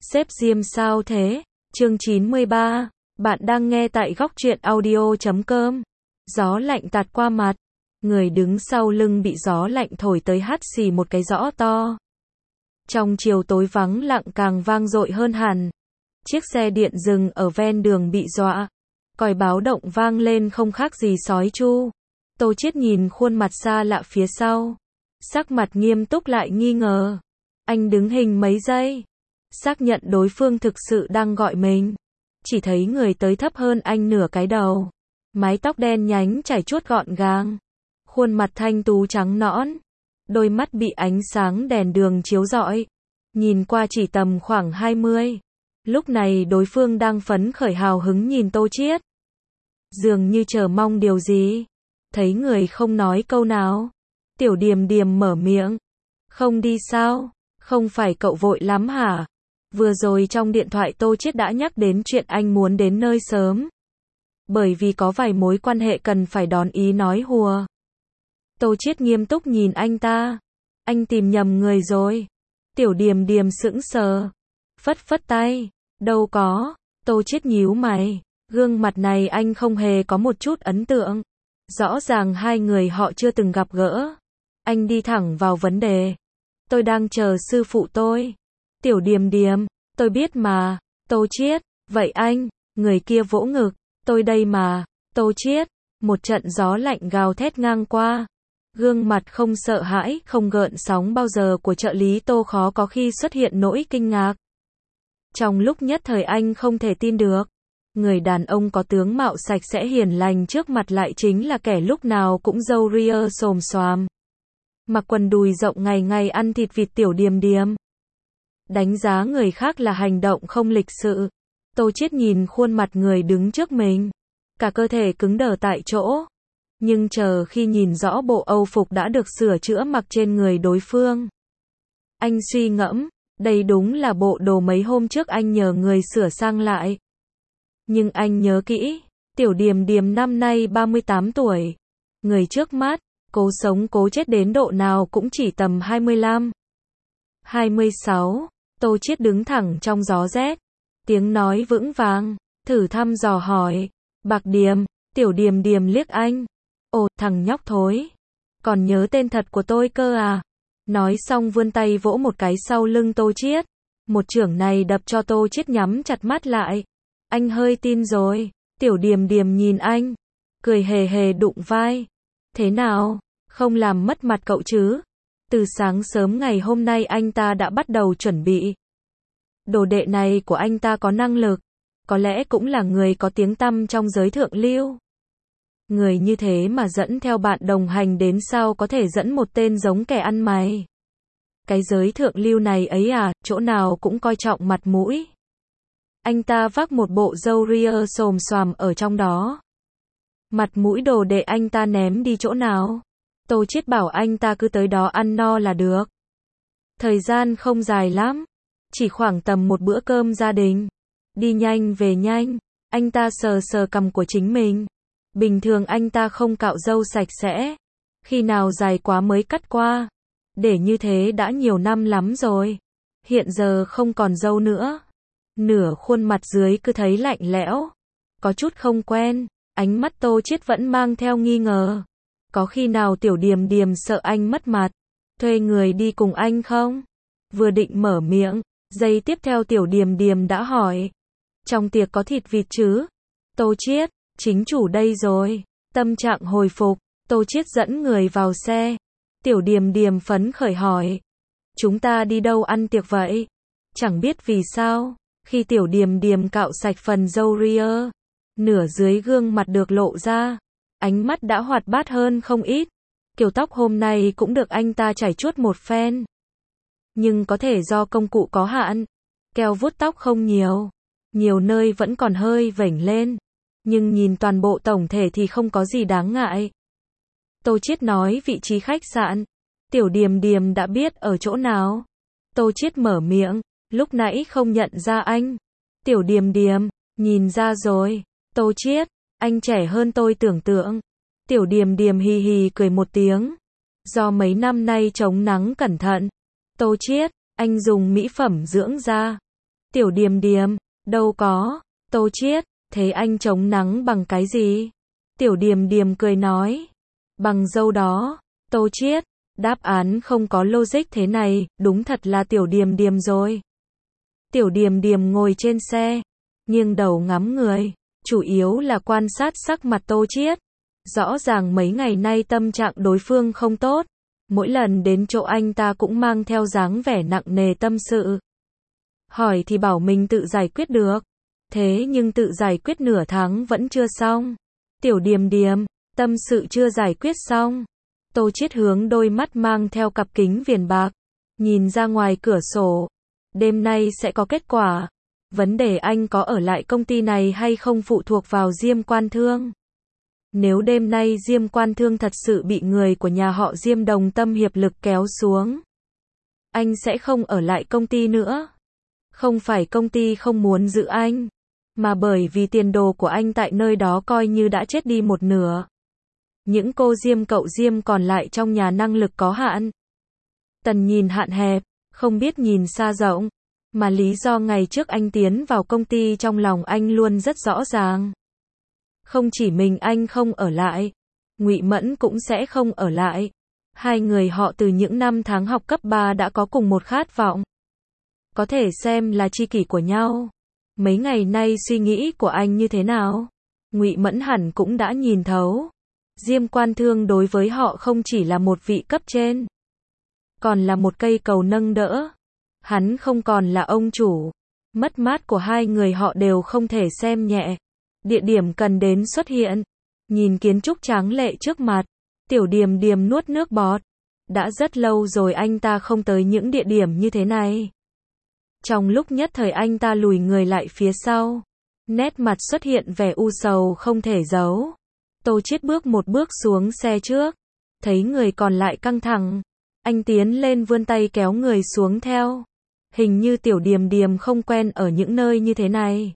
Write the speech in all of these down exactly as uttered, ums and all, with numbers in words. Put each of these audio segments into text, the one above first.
Sếp Diêm sao thế? Chương chín mươi ba. Bạn đang nghe tại góc truyện audio chấm com. Gió lạnh tạt qua mặt. Người đứng sau lưng bị gió lạnh thổi tới hắt xì một cái rõ to. Trong chiều tối vắng lặng càng vang dội hơn hẳn. Chiếc xe điện dừng ở ven đường bị dọa. Còi báo động vang lên không khác gì sói chu. Tô Chiết nhìn khuôn mặt xa lạ phía sau. Sắc mặt nghiêm túc lại nghi ngờ. Anh đứng hình mấy giây. Xác nhận đối phương thực sự đang gọi mình. Chỉ thấy người tới thấp hơn anh nửa cái đầu. Mái tóc đen nhánh chải chuốt gọn gàng. Khuôn mặt thanh tú trắng nõn. Đôi mắt bị ánh sáng đèn đường chiếu rọi. Nhìn qua chỉ tầm khoảng hai mươi. Lúc này đối phương đang phấn khởi hào hứng nhìn Tô Chiết. Dường như chờ mong điều gì. Thấy người không nói câu nào. Tiểu Điềm Điềm mở miệng. Không đi sao? Không phải cậu vội lắm hả? Vừa rồi trong điện thoại Tô Chiết đã nhắc đến chuyện anh muốn đến nơi sớm. Bởi vì có vài mối quan hệ cần phải đón ý nói hùa. Tô Chiết nghiêm túc nhìn anh ta. Anh tìm nhầm người rồi. Tiểu Điềm Điềm sững sờ. Phất phất tay. Đâu có. Tô Chiết nhíu mày. Gương mặt này anh không hề có một chút ấn tượng. Rõ ràng hai người họ chưa từng gặp gỡ. Anh đi thẳng vào vấn đề. Tôi đang chờ sư phụ tôi. Tiểu Điềm Điềm, tôi biết mà. Tô Chiết, vậy anh, người kia vỗ ngực. Tôi đây mà. Tô Chiết, một trận gió lạnh gào thét ngang qua. Gương mặt không sợ hãi, không gợn sóng bao giờ của trợ lý Tô khó có khi xuất hiện nỗi kinh ngạc. Trong lúc nhất thời anh không thể tin được. Người đàn ông có tướng mạo sạch sẽ hiền lành trước mặt lại chính là kẻ lúc nào cũng râu ria xồm xoàm. Mặc quần đùi rộng ngày ngày ăn thịt vịt Tiểu Điềm Điềm. Đánh giá người khác là hành động không lịch sự. Tô Chiết nhìn khuôn mặt người đứng trước mình. Cả cơ thể cứng đờ tại chỗ. Nhưng chờ khi nhìn rõ bộ âu phục đã được sửa chữa mặc trên người đối phương. Anh suy ngẫm, đây đúng là bộ đồ mấy hôm trước anh nhờ người sửa sang lại. Nhưng anh nhớ kỹ, Tiểu Điềm Điềm năm nay ba mươi tám tuổi. Người trước mắt, cố sống cố chết đến độ nào cũng chỉ tầm hai mươi lăm. hai mươi sáu. Tô Chiết đứng thẳng trong gió rét. Tiếng nói vững vàng, thử thăm dò hỏi. Bạc Điềm, Tiểu Điềm Điềm liếc anh. Ồ, thằng nhóc thối. Còn nhớ tên thật của tôi cơ à? Nói xong vươn tay vỗ một cái sau lưng Tô Chiết. Một chưởng này đập cho Tô Chiết nhắm chặt mắt lại. Anh hơi tin rồi. Tiểu Điềm Điềm nhìn anh. Cười hề hề đụng vai. Thế nào? Không làm mất mặt cậu chứ? Từ sáng sớm ngày hôm nay anh ta đã bắt đầu chuẩn bị. Đồ đệ này của anh ta có năng lực. Có lẽ cũng là người có tiếng tăm trong giới thượng lưu. Người như thế mà dẫn theo bạn đồng hành đến sao có thể dẫn một tên giống kẻ ăn mày. Cái giới thượng lưu này ấy à, chỗ nào cũng coi trọng mặt mũi. Anh ta vác một bộ râu ria xồm xoàm ở trong đó. Mặt mũi đồ đệ anh ta ném đi chỗ nào? Tô Chiết bảo anh ta cứ tới đó ăn no là được. Thời gian không dài lắm. Chỉ khoảng tầm một bữa cơm gia đình. Đi nhanh về nhanh. Anh ta sờ sờ cằm của chính mình. Bình thường anh ta không cạo râu sạch sẽ. Khi nào dài quá mới cắt qua. Để như thế đã nhiều năm lắm rồi. Hiện giờ không còn râu nữa. Nửa khuôn mặt dưới cứ thấy lạnh lẽo. Có chút không quen. Ánh mắt Tô Chiết vẫn mang theo nghi ngờ. Có khi nào Tiểu Điềm Điềm sợ anh mất mặt. Thuê người đi cùng anh không? Vừa định mở miệng. Giây tiếp theo Tiểu Điềm Điềm đã hỏi. Trong tiệc có thịt vịt chứ? Tô Chiết, chính chủ đây rồi. Tâm trạng hồi phục. Tô Chiết dẫn người vào xe. Tiểu Điềm Điềm phấn khởi hỏi. Chúng ta đi đâu ăn tiệc vậy? Chẳng biết vì sao. Khi Tiểu Điềm Điềm cạo sạch phần râu ria. Nửa dưới gương mặt được lộ ra. Ánh mắt đã hoạt bát hơn không ít. Kiểu tóc hôm nay cũng được anh ta chải chuốt một phen. Nhưng có thể do công cụ có hạn. Keo vuốt tóc không nhiều. Nhiều nơi vẫn còn hơi vểnh lên. Nhưng nhìn toàn bộ tổng thể thì không có gì đáng ngại. Tô Chiết nói vị trí khách sạn. Tiểu Điềm Điềm đã biết ở chỗ nào. Tô Chiết mở miệng. Lúc nãy không nhận ra anh. Tiểu Điềm Điềm, nhìn ra rồi. Tô Chiết, anh trẻ hơn tôi tưởng tượng. Tiểu Điềm Điềm hì hì cười một tiếng. Do mấy năm nay chống nắng cẩn thận. Tô Chiết, anh dùng mỹ phẩm dưỡng da. Tiểu Điềm Điềm, đâu có, Tô Chiết, thế anh chống nắng bằng cái gì? Tiểu Điềm Điềm cười nói, bằng dâu đó. Tô Chiết, đáp án không có logic thế này, đúng thật là Tiểu Điềm Điềm rồi. Tiểu Điềm Điềm ngồi trên xe, nghiêng đầu ngắm người, chủ yếu là quan sát sắc mặt Tô Chiết. Rõ ràng mấy ngày nay tâm trạng đối phương không tốt, mỗi lần đến chỗ anh ta cũng mang theo dáng vẻ nặng nề tâm sự. Hỏi thì bảo mình tự giải quyết được, thế nhưng tự giải quyết nửa tháng vẫn chưa xong. Tiểu Điềm Điềm, tâm sự chưa giải quyết xong. Tô Chiết hướng đôi mắt mang theo cặp kính viền bạc, nhìn ra ngoài cửa sổ. Đêm nay sẽ có kết quả. Vấn đề anh có ở lại công ty này hay không phụ thuộc vào Diêm Quan Thương. Nếu đêm nay Diêm Quan Thương thật sự bị người của nhà họ Diêm đồng tâm hiệp lực kéo xuống, anh sẽ không ở lại công ty nữa. Không phải công ty không muốn giữ anh, mà bởi vì tiền đồ của anh tại nơi đó coi như đã chết đi một nửa. Những cô Diêm cậu Diêm còn lại trong nhà năng lực có hạn. Tầm nhìn hạn hẹp, không biết nhìn xa rộng. Mà lý do ngày trước anh tiến vào công ty trong lòng anh luôn rất rõ ràng. Không chỉ mình anh không ở lại, Ngụy Mẫn cũng sẽ không ở lại. Hai người họ từ những năm tháng học cấp ba đã có cùng một khát vọng. Có thể xem là tri kỷ của nhau. Mấy ngày nay suy nghĩ của anh như thế nào? Ngụy Mẫn hẳn cũng đã nhìn thấu. Diêm Quan Thương đối với họ không chỉ là một vị cấp trên, còn là một cây cầu nâng đỡ. Hắn không còn là ông chủ. Mất mát của hai người họ đều không thể xem nhẹ. Địa điểm cần đến xuất hiện. Nhìn kiến trúc tráng lệ trước mặt, Tiểu Điềm Điềm nuốt nước bọt. Đã rất lâu rồi anh ta không tới những địa điểm như thế này. Trong lúc nhất thời anh ta lùi người lại phía sau. Nét mặt xuất hiện vẻ u sầu không thể giấu. Tô Chiết bước một bước xuống xe trước. Thấy người còn lại căng thẳng. Anh tiến lên vươn tay kéo người xuống theo. Hình như Tiểu Điềm Điềm không quen ở những nơi như thế này.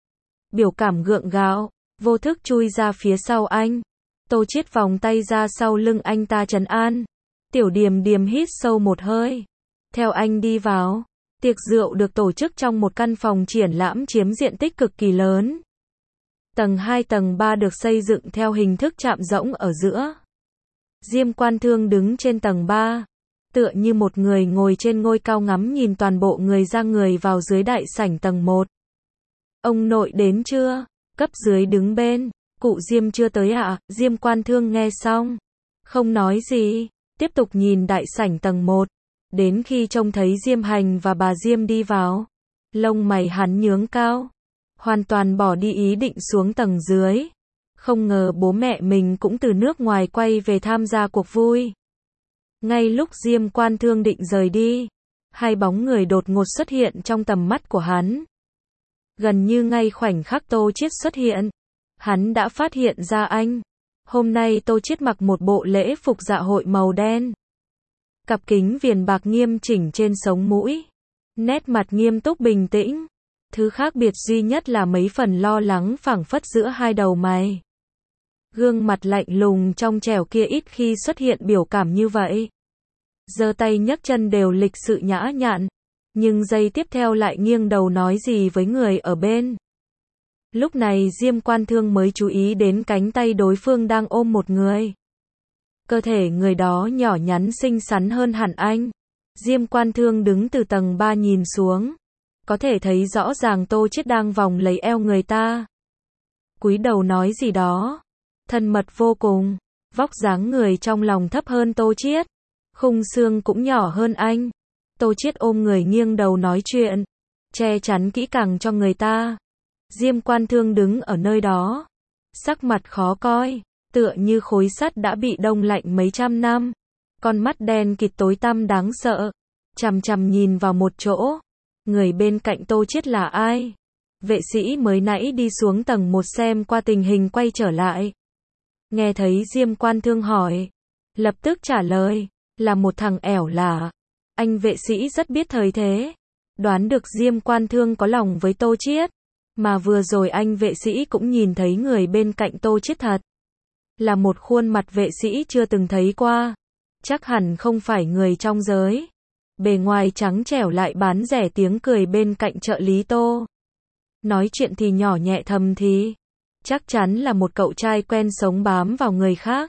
Biểu cảm gượng gạo, vô thức chui ra phía sau anh. Tô Chiết vòng tay ra sau lưng anh ta trấn an. Tiểu Điềm Điềm hít sâu một hơi. Theo anh đi vào. Tiệc rượu được tổ chức trong một căn phòng triển lãm chiếm diện tích cực kỳ lớn. Tầng hai tầng ba được xây dựng theo hình thức chạm rỗng ở giữa. Diêm Quan Thương đứng trên tầng ba. Tựa như một người ngồi trên ngôi cao ngắm nhìn toàn bộ người ra người vào dưới đại sảnh tầng một. Ông nội đến chưa? Cấp dưới đứng bên. Cụ Diêm chưa tới ạ? À? Diêm Quan Thương nghe xong, không nói gì, tiếp tục nhìn đại sảnh tầng một. Đến khi trông thấy Diêm Hành và bà Diêm đi vào, lông mày hắn nhướng cao, hoàn toàn bỏ đi ý định xuống tầng dưới. Không ngờ bố mẹ mình cũng từ nước ngoài quay về tham gia cuộc vui. Ngay lúc Diêm Quan Thương định rời đi, hai bóng người đột ngột xuất hiện trong tầm mắt của hắn. Gần như ngay khoảnh khắc Tô Chiết xuất hiện, hắn đã phát hiện ra anh. Hôm nay Tô Chiết mặc một bộ lễ phục dạ hội màu đen. Cặp kính viền bạc nghiêm chỉnh trên sống mũi. Nét mặt nghiêm túc bình tĩnh. Thứ khác biệt duy nhất là mấy phần lo lắng phảng phất giữa hai đầu mày. Gương mặt lạnh lùng trong trẻo kia ít khi xuất hiện biểu cảm như vậy. Giơ tay nhấc chân đều lịch sự nhã nhặn, nhưng giây tiếp theo lại nghiêng đầu nói gì với người ở bên. Lúc này Diêm Quan Thương mới chú ý đến cánh tay đối phương đang ôm một người. Cơ thể người đó nhỏ nhắn xinh xắn hơn hẳn anh. Diêm Quan Thương đứng từ tầng ba nhìn xuống, có thể thấy rõ ràng Tô Chiết đang vòng lấy eo người ta. Cúi đầu nói gì đó, thân mật vô cùng. Vóc dáng người trong lòng thấp hơn Tô Chiết, khung xương cũng nhỏ hơn anh. Tô Chiết ôm người nghiêng đầu nói chuyện, che chắn kỹ càng cho người ta. Diêm Quan Thương đứng ở nơi đó, sắc mặt khó coi, tựa như khối sắt đã bị đông lạnh mấy trăm năm. Con mắt đen kịt tối tăm đáng sợ, chằm chằm nhìn vào một chỗ. Người bên cạnh Tô Chiết là ai? Vệ sĩ mới nãy đi xuống tầng một xem qua tình hình quay trở lại. Nghe thấy Diêm Quan Thương hỏi, lập tức trả lời, là một thằng ẻo lả. Anh vệ sĩ rất biết thời thế, đoán được Diêm Quan Thương có lòng với Tô Chiết. Mà vừa rồi anh vệ sĩ cũng nhìn thấy người bên cạnh Tô Chiết thật. Là một khuôn mặt vệ sĩ chưa từng thấy qua. Chắc hẳn không phải người trong giới. bề ngoài trắng trẻo lại bán rẻ tiếng cười bên cạnh trợ lý Tô. Nói chuyện thì nhỏ nhẹ thầm thì. Chắc chắn là một cậu trai quen sống bám vào người khác.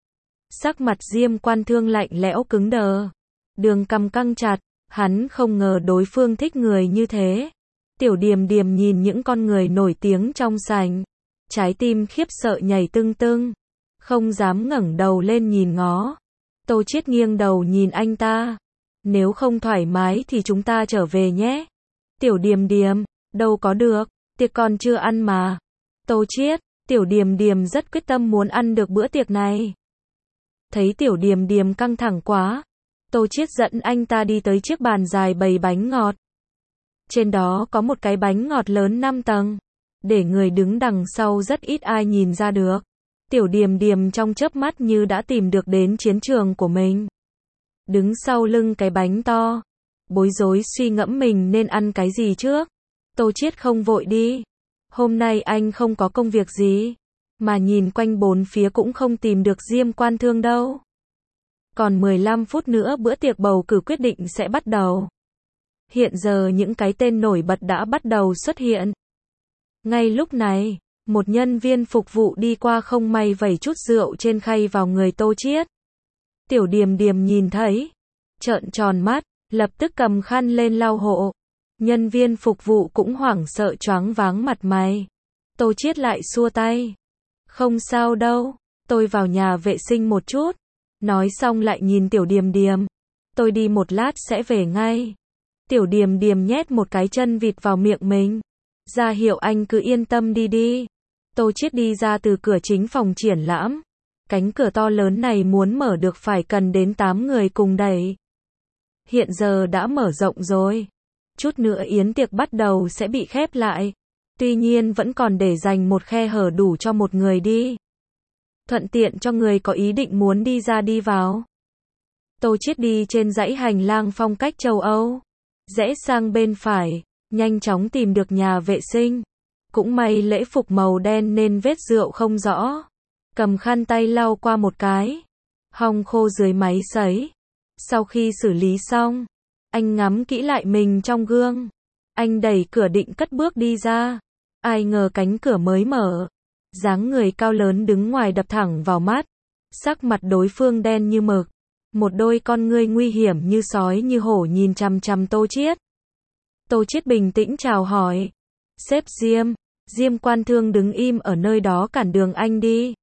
Sắc mặt Diêm Quan Thương lạnh lẽo cứng đờ. Đường cằm căng chặt, hắn không ngờ đối phương thích người như thế. Tiểu Điềm Điềm nhìn những con người nổi tiếng trong sảnh. Trái tim khiếp sợ nhảy tưng tưng. Không dám ngẩng đầu lên nhìn ngó. Tô Chiết nghiêng đầu nhìn anh ta. Nếu không thoải mái thì chúng ta trở về nhé. Tiểu Điềm Điềm, đâu có được, tiệc còn chưa ăn mà. Tô Chiết, Tiểu Điềm Điềm rất quyết tâm muốn ăn được bữa tiệc này. Thấy Tiểu Điềm Điềm căng thẳng quá, Tô Chiết dẫn anh ta đi tới chiếc bàn dài bày bánh ngọt. Trên đó có một cái bánh ngọt lớn năm tầng, để người đứng đằng sau rất ít ai nhìn ra được. Tiểu Điềm Điềm trong chớp mắt như đã tìm được đến chiến trường của mình. Đứng sau lưng cái bánh to, bối rối suy ngẫm mình nên ăn cái gì trước. Tô Chiết không vội đi. Hôm nay anh không có công việc gì, mà nhìn quanh bốn phía cũng không tìm được Diêm Quan Thương đâu. Còn mười lăm phút nữa bữa tiệc bầu cử quyết định sẽ bắt đầu. Hiện giờ những cái tên nổi bật đã bắt đầu xuất hiện. Ngay lúc này, một nhân viên phục vụ đi qua không may vẩy chút rượu trên khay vào người Tô Chiết. Tiểu Điềm Điềm nhìn thấy, trợn tròn mắt, lập tức cầm khăn lên lau hộ. Nhân viên phục vụ cũng hoảng sợ choáng váng mặt mày. Tô Chiết lại xua tay. Không sao đâu, tôi vào nhà vệ sinh một chút. Nói xong lại nhìn Tiểu Điềm Điềm. Tôi đi một lát sẽ về ngay. Tiểu Điềm Điềm nhét một cái chân vịt vào miệng mình. Ra hiệu anh cứ yên tâm đi đi. Tô Chiết đi ra từ cửa chính phòng triển lãm. Cánh cửa to lớn này muốn mở được phải cần đến tám người cùng đẩy. Hiện giờ đã mở rộng rồi. Chút nữa yến tiệc bắt đầu sẽ bị khép lại. Tuy nhiên vẫn còn để dành một khe hở đủ cho một người đi. Thuận tiện cho người có ý định muốn đi ra đi vào. Tô Chiết đi trên dãy hành lang phong cách châu Âu. Rẽ sang bên phải, nhanh chóng tìm được nhà vệ sinh. Cũng may lễ phục màu đen nên vết rượu không rõ. Cầm khăn tay lau qua một cái. Hong khô dưới máy sấy. Sau khi xử lý xong, anh ngắm kỹ lại mình trong gương. Anh đẩy cửa định cất bước đi ra. Ai ngờ cánh cửa mới mở. Dáng người cao lớn đứng ngoài đập thẳng vào mắt. Sắc mặt đối phương đen như mực. Một đôi con ngươi nguy hiểm như sói như hổ nhìn chằm chằm Tô Chiết. Tô Chiết bình tĩnh chào hỏi. Sếp Diêm. Diêm Quan Thương đứng im ở nơi đó cản đường anh đi.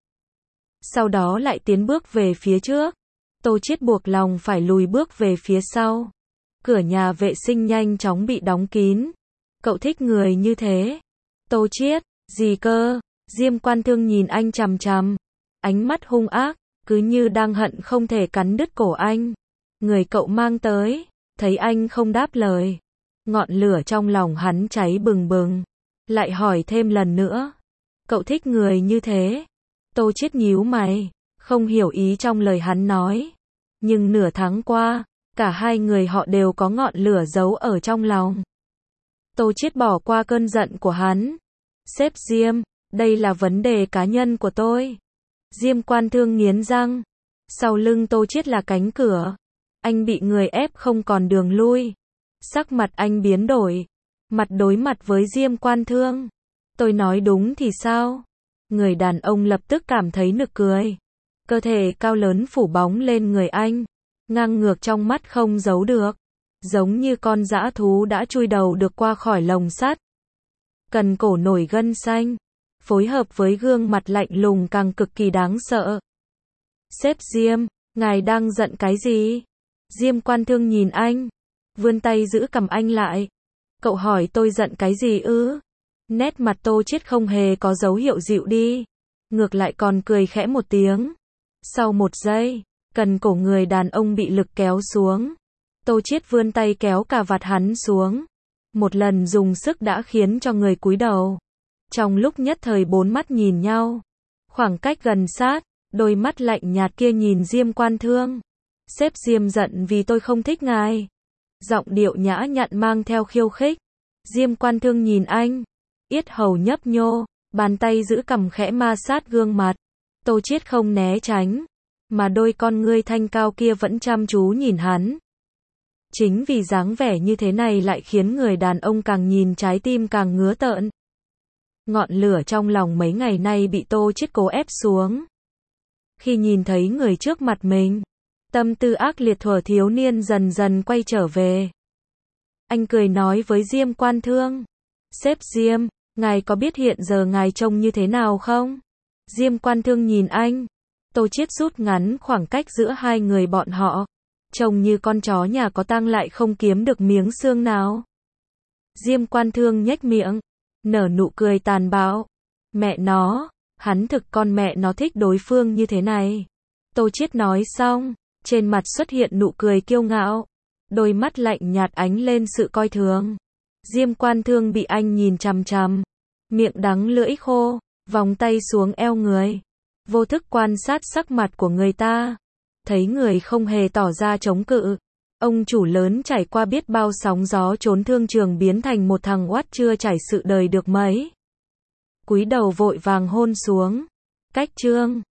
Sau đó lại tiến bước về phía trước. Tô Chiết buộc lòng phải lùi bước về phía sau. Cửa nhà vệ sinh nhanh chóng bị đóng kín. Cậu thích người như thế. Tô Chiết, gì cơ? Diêm Quan Thương nhìn anh chằm chằm. Ánh mắt hung ác, cứ như đang hận không thể cắn đứt cổ anh. Người cậu mang tới, thấy anh không đáp lời. Ngọn lửa trong lòng hắn cháy bừng bừng. Lại hỏi thêm lần nữa. Cậu thích người như thế. Tô Chiết nhíu mày, không hiểu ý trong lời hắn nói. Nhưng nửa tháng qua, cả hai người họ đều có ngọn lửa giấu ở trong lòng. Tô Chiết bỏ qua cơn giận của hắn. Sếp Diêm, đây là vấn đề cá nhân của tôi. Diêm Quan Thương nghiến răng. Sau lưng Tô Chiết là cánh cửa. Anh bị người ép không còn đường lui. Sắc mặt anh biến đổi. Mặt đối mặt với Diêm Quan Thương. Tôi nói đúng thì sao? Người đàn ông lập tức cảm thấy nực cười. Cơ thể cao lớn phủ bóng lên người anh. Ngang ngược trong mắt không giấu được. Giống như con dã thú đã chui đầu được qua khỏi lồng sắt. Cần cổ nổi gân xanh. Phối hợp với gương mặt lạnh lùng càng cực kỳ đáng sợ. Sếp Diêm, ngài đang giận cái gì? Diêm Quan Thương nhìn anh. Vươn tay giữ cầm anh lại. Cậu hỏi tôi giận cái gì ư? Nét mặt Tô Chiết không hề có dấu hiệu dịu đi. Ngược lại còn cười khẽ một tiếng. Sau một giây, cần cổ người đàn ông bị lực kéo xuống. Tô Chiết vươn tay kéo cà vạt hắn xuống. Một lần dùng sức đã khiến cho người cúi đầu. Trong lúc nhất thời bốn mắt nhìn nhau. Khoảng cách gần sát, đôi mắt lạnh nhạt kia nhìn Diêm Quan Thương. Sếp Diêm giận vì tôi không thích ngài. Giọng điệu nhã nhặn mang theo khiêu khích. Diêm Quan Thương nhìn anh. Yết hầu nhấp nhô, bàn tay giữ cằm khẽ ma sát gương mặt. Tô Chiết không né tránh, mà đôi con ngươi thanh cao kia vẫn chăm chú nhìn hắn. Chính vì dáng vẻ như thế này lại khiến người đàn ông càng nhìn trái tim càng ngứa tợn. Ngọn lửa trong lòng mấy ngày nay bị Tô Chiết cố ép xuống. Khi nhìn thấy người trước mặt mình, tâm tư ác liệt thuở thiếu niên dần dần quay trở về. Anh cười nói với Diêm Quan Thương. Sếp Diêm, ngài có biết hiện giờ ngài trông như thế nào không? Diêm Quan Thương nhìn anh. Tô Chiết rút ngắn khoảng cách giữa hai người bọn họ. Trông như con chó nhà có tang lại không kiếm được miếng xương nào. Diêm Quan Thương nhếch miệng, nở nụ cười tàn bạo. Mẹ nó, hắn thực con mẹ nó thích đối phương như thế này. Tô Chiết nói xong, trên mặt xuất hiện nụ cười kiêu ngạo. Đôi mắt lạnh nhạt ánh lên sự coi thường. Diêm Quan Thương bị anh nhìn chằm chằm. Miệng đắng lưỡi khô, vòng tay xuống eo người. Vô thức quan sát sắc mặt của người ta. Thấy người không hề tỏ ra chống cự. Ông chủ lớn trải qua biết bao sóng gió trốn thương trường biến thành một thằng oát chưa trải sự đời được mấy. Cúi đầu vội vàng hôn xuống. Cách chương